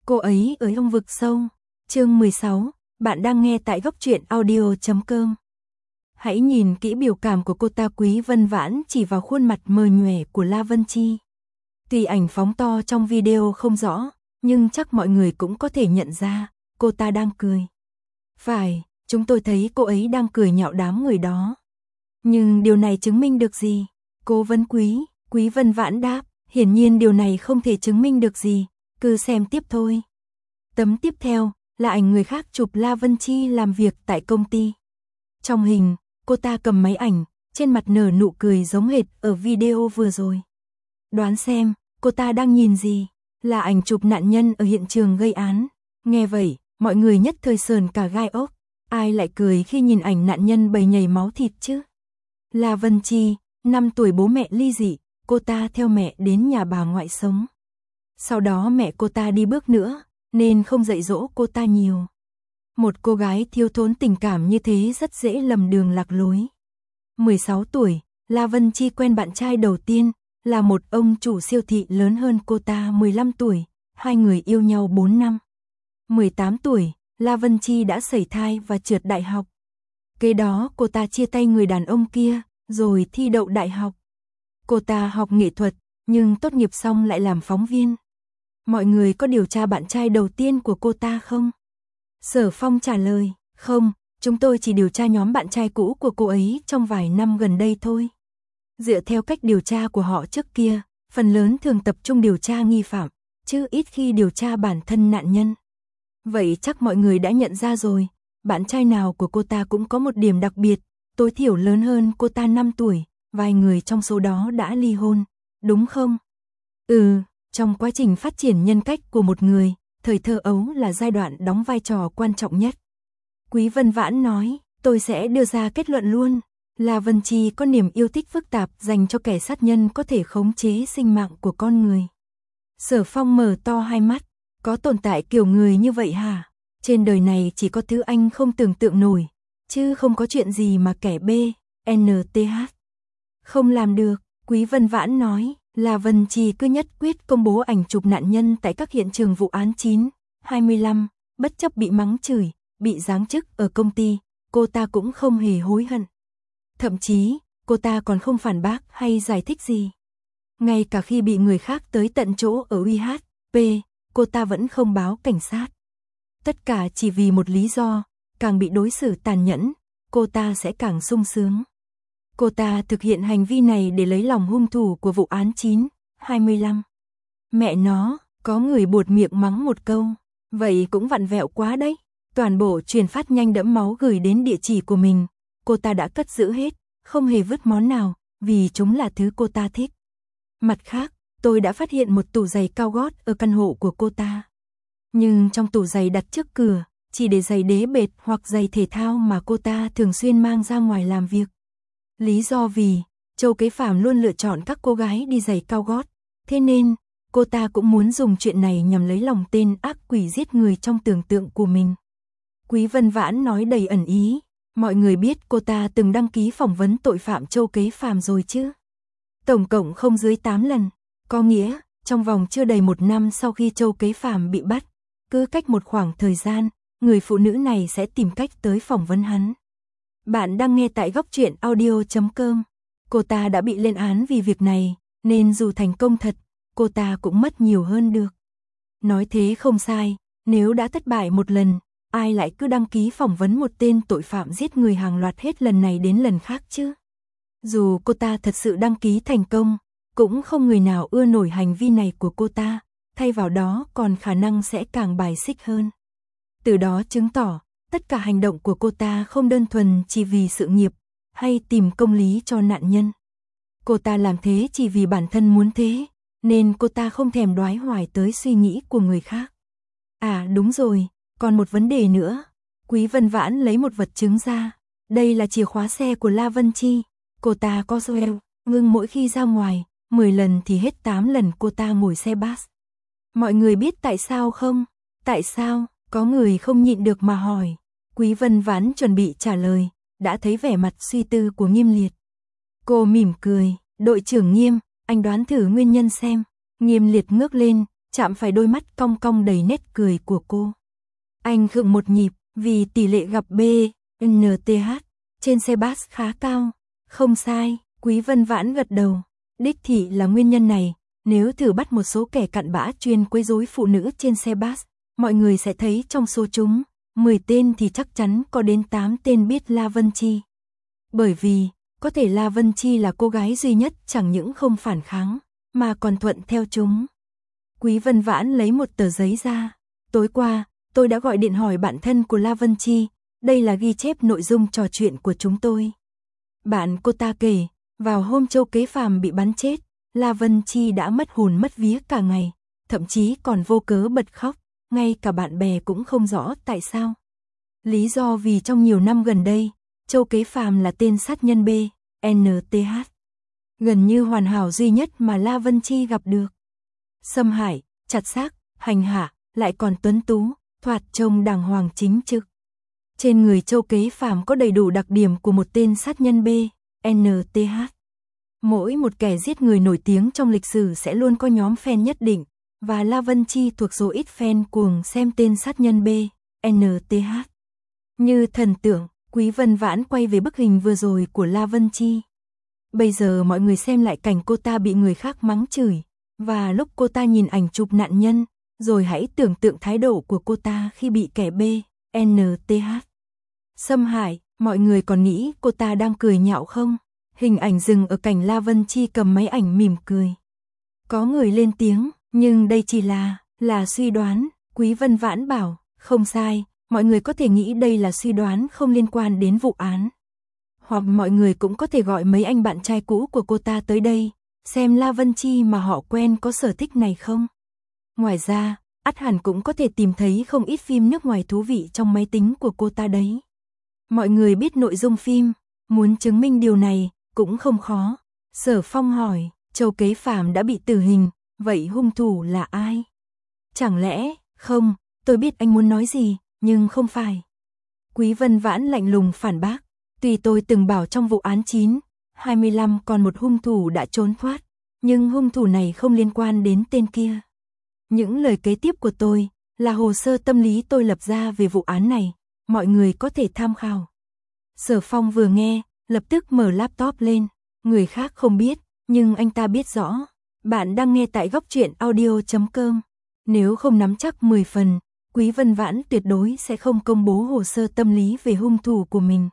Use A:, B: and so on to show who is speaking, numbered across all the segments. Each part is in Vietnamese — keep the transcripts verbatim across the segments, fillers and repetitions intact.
A: Cô ấy ở trong vực sâu. Chương mười sáu, bạn đang nghe tại góc truyện audio chấm com. Hãy nhìn kỹ biểu cảm của cô ta. Quý Vân Vãn chỉ vào khuôn mặt mờ nhòe của La Vân Chi. Tuy ảnh phóng to trong video không rõ, nhưng chắc mọi người cũng có thể nhận ra, cô ta đang cười. Phải, chúng tôi thấy cô ấy đang cười nhạo đám người đó. Nhưng điều này chứng minh được gì? Cố vấn Quý, Quý Vân Vãn đáp, hiển nhiên điều này không thể chứng minh được gì, cứ xem tiếp thôi. Tấm tiếp theo là ảnh người khác chụp La Vân Chi làm việc tại công ty. Trong hình, cô ta cầm máy ảnh, trên mặt nở nụ cười giống hệt ở video vừa rồi. Đoán xem, cô ta đang nhìn gì? Là ảnh chụp nạn nhân ở hiện trường gây án. Nghe vậy, mọi người nhất thời sờn cả gai ốc. Ai lại cười khi nhìn ảnh nạn nhân bầy nhầy máu thịt chứ? La Vân Chi, năm tuổi bố mẹ ly dị, cô ta theo mẹ đến nhà bà ngoại sống. Sau đó mẹ cô ta đi bước nữa, nên không dạy dỗ cô ta nhiều. Một cô gái thiếu thốn tình cảm như thế rất dễ lầm đường lạc lối. mười sáu tuổi, La Vân Chi quen bạn trai đầu tiên, là một ông chủ siêu thị lớn hơn cô ta mười lăm tuổi, hai người yêu nhau bốn năm. mười tám tuổi, La Vân Chi đã sẩy thai và trượt đại học. Kế đó cô ta chia tay người đàn ông kia, rồi thi đậu đại học. Cô ta học nghệ thuật, nhưng tốt nghiệp xong lại làm phóng viên. Mọi người có điều tra bạn trai đầu tiên của cô ta không? Sở Phong trả lời, không, chúng tôi chỉ điều tra nhóm bạn trai cũ của cô ấy trong vài năm gần đây thôi. Dựa theo cách điều tra của họ trước kia, phần lớn thường tập trung điều tra nghi phạm, chứ ít khi điều tra bản thân nạn nhân. Vậy chắc mọi người đã nhận ra rồi, bạn trai nào của cô ta cũng có một điểm đặc biệt, tối thiểu lớn hơn cô ta năm tuổi, vài người trong số đó đã ly hôn, đúng không? Ừ, trong quá trình phát triển nhân cách của một người, thời thơ ấu là giai đoạn đóng vai trò quan trọng nhất. Quý Vân Vãn nói, tôi sẽ đưa ra kết luận luôn. La Vân Chi có niềm yêu thích phức tạp dành cho kẻ sát nhân có thể khống chế sinh mạng của con người. Sở Phong mở to hai mắt, có tồn tại kiểu người như vậy hả? Trên đời này chỉ có thứ anh không tưởng tượng nổi, chứ không có chuyện gì mà kẻ B, en tê hát không làm được. Quý Vân Vãn nói, La Vân Chi cứ nhất quyết công bố ảnh chụp nạn nhân tại các hiện trường vụ án chín, hai mươi lăm, bất chấp bị mắng chửi, bị giáng chức ở công ty, cô ta cũng không hề hối hận. Thậm chí, cô ta còn không phản bác hay giải thích gì. Ngay cả khi bị người khác tới tận chỗ ở u hát pê, cô ta vẫn không báo cảnh sát. Tất cả chỉ vì một lý do, càng bị đối xử tàn nhẫn, cô ta sẽ càng sung sướng. Cô ta thực hiện hành vi này để lấy lòng hung thủ của vụ án chín, hai mươi lăm. Mẹ nó, có người buột miệng mắng một câu, vậy cũng vặn vẹo quá đấy. Toàn bộ truyền phát nhanh đẫm máu gửi đến địa chỉ của mình, cô ta đã cất giữ hết, không hề vứt món nào, vì chúng là thứ cô ta thích. Mặt khác, tôi đã phát hiện một tủ giày cao gót ở căn hộ của cô ta. Nhưng trong tủ giày đặt trước cửa, chỉ để giày đế bệt hoặc giày thể thao mà cô ta thường xuyên mang ra ngoài làm việc. Lý do vì, Châu Kế Phàm luôn lựa chọn các cô gái đi giày cao gót, thế nên, cô ta cũng muốn dùng chuyện này nhằm lấy lòng tên ác quỷ giết người trong tưởng tượng của mình. Quý Vân Vãn nói đầy ẩn ý, mọi người biết cô ta từng đăng ký phỏng vấn tội phạm Châu Kế Phàm rồi chứ? Tổng cộng không dưới tám lần, có nghĩa, trong vòng chưa đầy một năm sau khi Châu Kế Phàm bị bắt, cứ cách một khoảng thời gian, người phụ nữ này sẽ tìm cách tới phỏng vấn hắn. Bạn đang nghe tại góc truyện audio chấm com. Cô ta đã bị lên án vì việc này, nên dù thành công thật, cô ta cũng mất nhiều hơn được. Nói thế không sai, nếu đã thất bại một lần, ai lại cứ đăng ký phỏng vấn một tên tội phạm giết người hàng loạt hết lần này đến lần khác chứ? Dù cô ta thật sự đăng ký thành công, cũng không người nào ưa nổi hành vi này của cô ta, thay vào đó còn khả năng sẽ càng bài xích hơn. Từ đó chứng tỏ, tất cả hành động của cô ta không đơn thuần chỉ vì sự nghiệp, hay tìm công lý cho nạn nhân. Cô ta làm thế chỉ vì bản thân muốn thế, nên cô ta không thèm đoái hoài tới suy nghĩ của người khác. À đúng rồi, còn một vấn đề nữa. Quý Vân Vãn lấy một vật chứng ra. Đây là chìa khóa xe của La Vân Chi. Cô ta có Joel, ngưng mỗi khi ra ngoài, mười lần thì hết tám lần cô ta ngồi xe bus. Mọi người biết tại sao không? Tại sao? Có người không nhịn được mà hỏi. Quý Vân Vãn chuẩn bị trả lời, đã thấy vẻ mặt suy tư của Nghiêm Liệt. Cô mỉm cười, đội trưởng Nghiêm, anh đoán thử nguyên nhân xem. Nghiêm Liệt ngước lên, chạm phải đôi mắt cong cong đầy nét cười của cô. Anh khựng một nhịp, vì tỷ lệ gặp B, N T H trên xe bus khá cao. Không sai, Quý Vân Vãn gật đầu. Đích thị là nguyên nhân này, nếu thử bắt một số kẻ cặn bã chuyên quấy rối phụ nữ trên xe bus, mọi người sẽ thấy trong số chúng, mười tên thì chắc chắn có đến tám tên biết La Vân Chi. Bởi vì, có thể La Vân Chi là cô gái duy nhất chẳng những không phản kháng, mà còn thuận theo chúng. Quý Vân Vãn lấy một tờ giấy ra. Tối qua, tôi đã gọi điện hỏi bạn thân của La Vân Chi, đây là ghi chép nội dung trò chuyện của chúng tôi. Bạn cô ta kể, vào hôm Châu Kế Phàm bị bắn chết, La Vân Chi đã mất hồn mất vía cả ngày, thậm chí còn vô cớ bật khóc, ngay cả bạn bè cũng không rõ tại sao. Lý do vì trong nhiều năm gần đây, Châu Kế Phàm là tên sát nhân B, N T H. Gần như hoàn hảo duy nhất mà La Vân Chi gặp được. Xâm hại, chặt xác, hành hạ, lại còn tuấn tú, thoạt trông đàng hoàng chính trực. Trên người Châu Kế Phàm có đầy đủ đặc điểm của một tên sát nhân B, N T H. Mỗi một kẻ giết người nổi tiếng trong lịch sử sẽ luôn có nhóm fan nhất định, và La Vân Chi thuộc số ít fan cuồng xem tên sát nhân B, N T H. Như thần tượng, Quý Vân Vãn quay về bức hình vừa rồi của La Vân Chi. Bây giờ mọi người xem lại cảnh cô ta bị người khác mắng chửi, và lúc cô ta nhìn ảnh chụp nạn nhân, rồi hãy tưởng tượng thái độ của cô ta khi bị kẻ B, N T H xâm hại, mọi người còn nghĩ cô ta đang cười nhạo không? Hình ảnh dừng ở cảnh La Vân Chi cầm máy ảnh mỉm cười. Có người lên tiếng, nhưng đây chỉ là, là suy đoán. Quý Vân Vãn bảo, không sai, mọi người có thể nghĩ đây là suy đoán không liên quan đến vụ án. Hoặc mọi người cũng có thể gọi mấy anh bạn trai cũ của cô ta tới đây, xem La Vân Chi mà họ quen có sở thích này không. Ngoài ra, ắt hẳn cũng có thể tìm thấy không ít phim nước ngoài thú vị trong máy tính của cô ta đấy. Mọi người biết nội dung phim, muốn chứng minh điều này cũng không khó. Sở Phong hỏi, Châu Kế Phàm đã bị tử hình, vậy hung thủ là ai? Chẳng lẽ, không, tôi biết anh muốn nói gì, nhưng không phải. Quý Vân Vãn lạnh lùng phản bác, tuy tôi từng bảo trong vụ án chín, hai mươi lăm còn một hung thủ đã trốn thoát, nhưng hung thủ này không liên quan đến tên kia. Những lời kế tiếp của tôi là hồ sơ tâm lý tôi lập ra về vụ án này, mọi người có thể tham khảo. Sở Phong vừa nghe, lập tức mở laptop lên, người khác không biết, nhưng anh ta biết rõ. Bạn đang nghe tại góc truyện audio chấm com. Nếu không nắm chắc mười phần, Quý Vân Vãn tuyệt đối sẽ không công bố hồ sơ tâm lý về hung thủ của mình.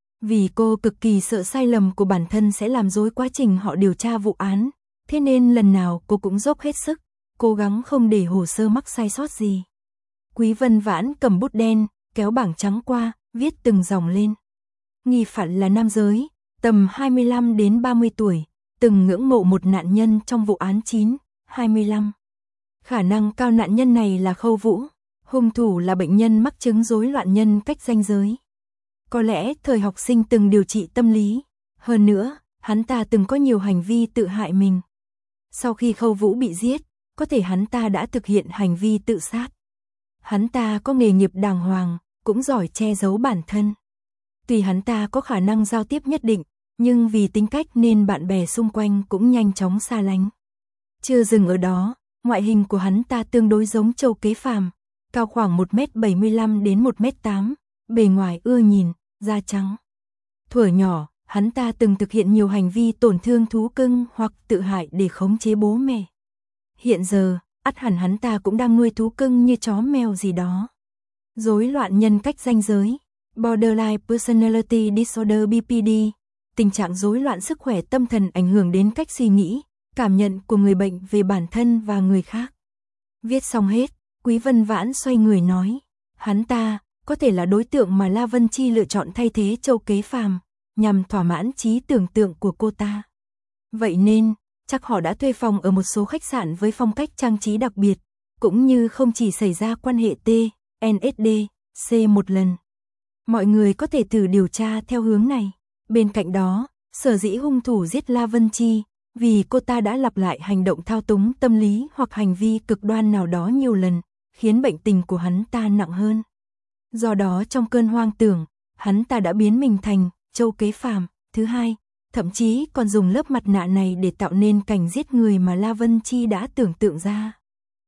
A: Vì cô cực kỳ sợ sai lầm của bản thân sẽ làm rối quá trình họ điều tra vụ án, thế nên lần nào cô cũng dốc hết sức, cố gắng không để hồ sơ mắc sai sót gì. Quý Vân Vãn cầm bút đen, kéo bảng trắng qua, viết từng dòng lên. Nghi phạm là nam giới, tầm hai mươi lăm đến ba mươi tuổi, từng ngưỡng mộ một nạn nhân trong vụ án chín, hai mươi lăm. Khả năng cao nạn nhân này là Khâu Vũ, hung thủ là bệnh nhân mắc chứng rối loạn nhân cách ranh giới. Có lẽ thời học sinh từng điều trị tâm lý, hơn nữa, hắn ta từng có nhiều hành vi tự hại mình. Sau khi Khâu Vũ bị giết, có thể hắn ta đã thực hiện hành vi tự sát. Hắn ta có nghề nghiệp đàng hoàng, cũng giỏi che giấu bản thân. Tuy hắn ta có khả năng giao tiếp nhất định, nhưng vì tính cách nên bạn bè xung quanh cũng nhanh chóng xa lánh. Chưa dừng ở đó, ngoại hình của hắn ta tương đối giống Châu Kế Phàm, cao khoảng một mét bảy mươi lăm đến một mét tám, bề ngoài ưa nhìn, da trắng. Thuở nhỏ, hắn ta từng thực hiện nhiều hành vi tổn thương thú cưng hoặc tự hại để khống chế bố mẹ. Hiện giờ, ắt hẳn hắn ta cũng đang nuôi thú cưng như chó mèo gì đó. Rối loạn nhân cách ranh giới, Borderline Personality Disorder B P D, tình trạng rối loạn sức khỏe tâm thần ảnh hưởng đến cách suy nghĩ, cảm nhận của người bệnh về bản thân và người khác. Viết xong hết, Quý Vân Vãn xoay người nói, hắn ta có thể là đối tượng mà La Vân Chi lựa chọn thay thế Châu Kế Phàm, nhằm thỏa mãn trí tưởng tượng của cô ta. Vậy nên, chắc họ đã thuê phòng ở một số khách sạn với phong cách trang trí đặc biệt, cũng như không chỉ xảy ra quan hệ T, N S D, C một lần. Mọi người có thể thử điều tra theo hướng này. Bên cạnh đó, sở dĩ hung thủ giết La Vân Chi, vì cô ta đã lặp lại hành động thao túng tâm lý hoặc hành vi cực đoan nào đó nhiều lần, khiến bệnh tình của hắn ta nặng hơn. Do đó trong cơn hoang tưởng, hắn ta đã biến mình thành Châu Kế Phàm. Thứ hai, thậm chí còn dùng lớp mặt nạ này để tạo nên cảnh giết người mà La Vân Chi đã tưởng tượng ra.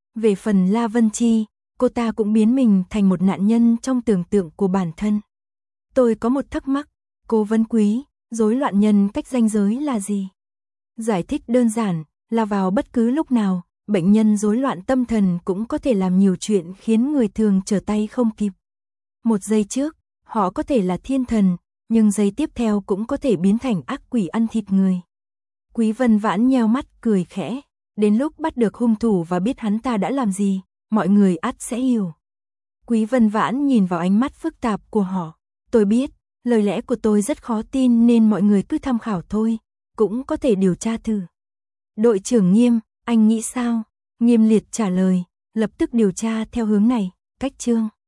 A: Về phần La Vân Chi, cô ta cũng biến mình thành một nạn nhân trong tưởng tượng của bản thân. Tôi có một thắc mắc, Cố Vấn Quý, rối loạn nhân cách ranh giới là gì? Giải thích đơn giản, là vào bất cứ lúc nào, bệnh nhân rối loạn tâm thần cũng có thể làm nhiều chuyện khiến người thường trở tay không kịp. Một giây trước, họ có thể là thiên thần, nhưng giây tiếp theo cũng có thể biến thành ác quỷ ăn thịt người. Quý Vân Vãn nheo mắt cười khẽ, đến lúc bắt được hung thủ và biết hắn ta đã làm gì, mọi người ắt sẽ hiểu. Quý Vân Vãn nhìn vào ánh mắt phức tạp của họ, tôi biết, lời lẽ của tôi rất khó tin nên mọi người cứ tham khảo thôi, cũng có thể điều tra thử. Đội trưởng Nghiêm, anh nghĩ sao? Nghiêm Liệt trả lời, lập tức điều tra theo hướng này, cách chương.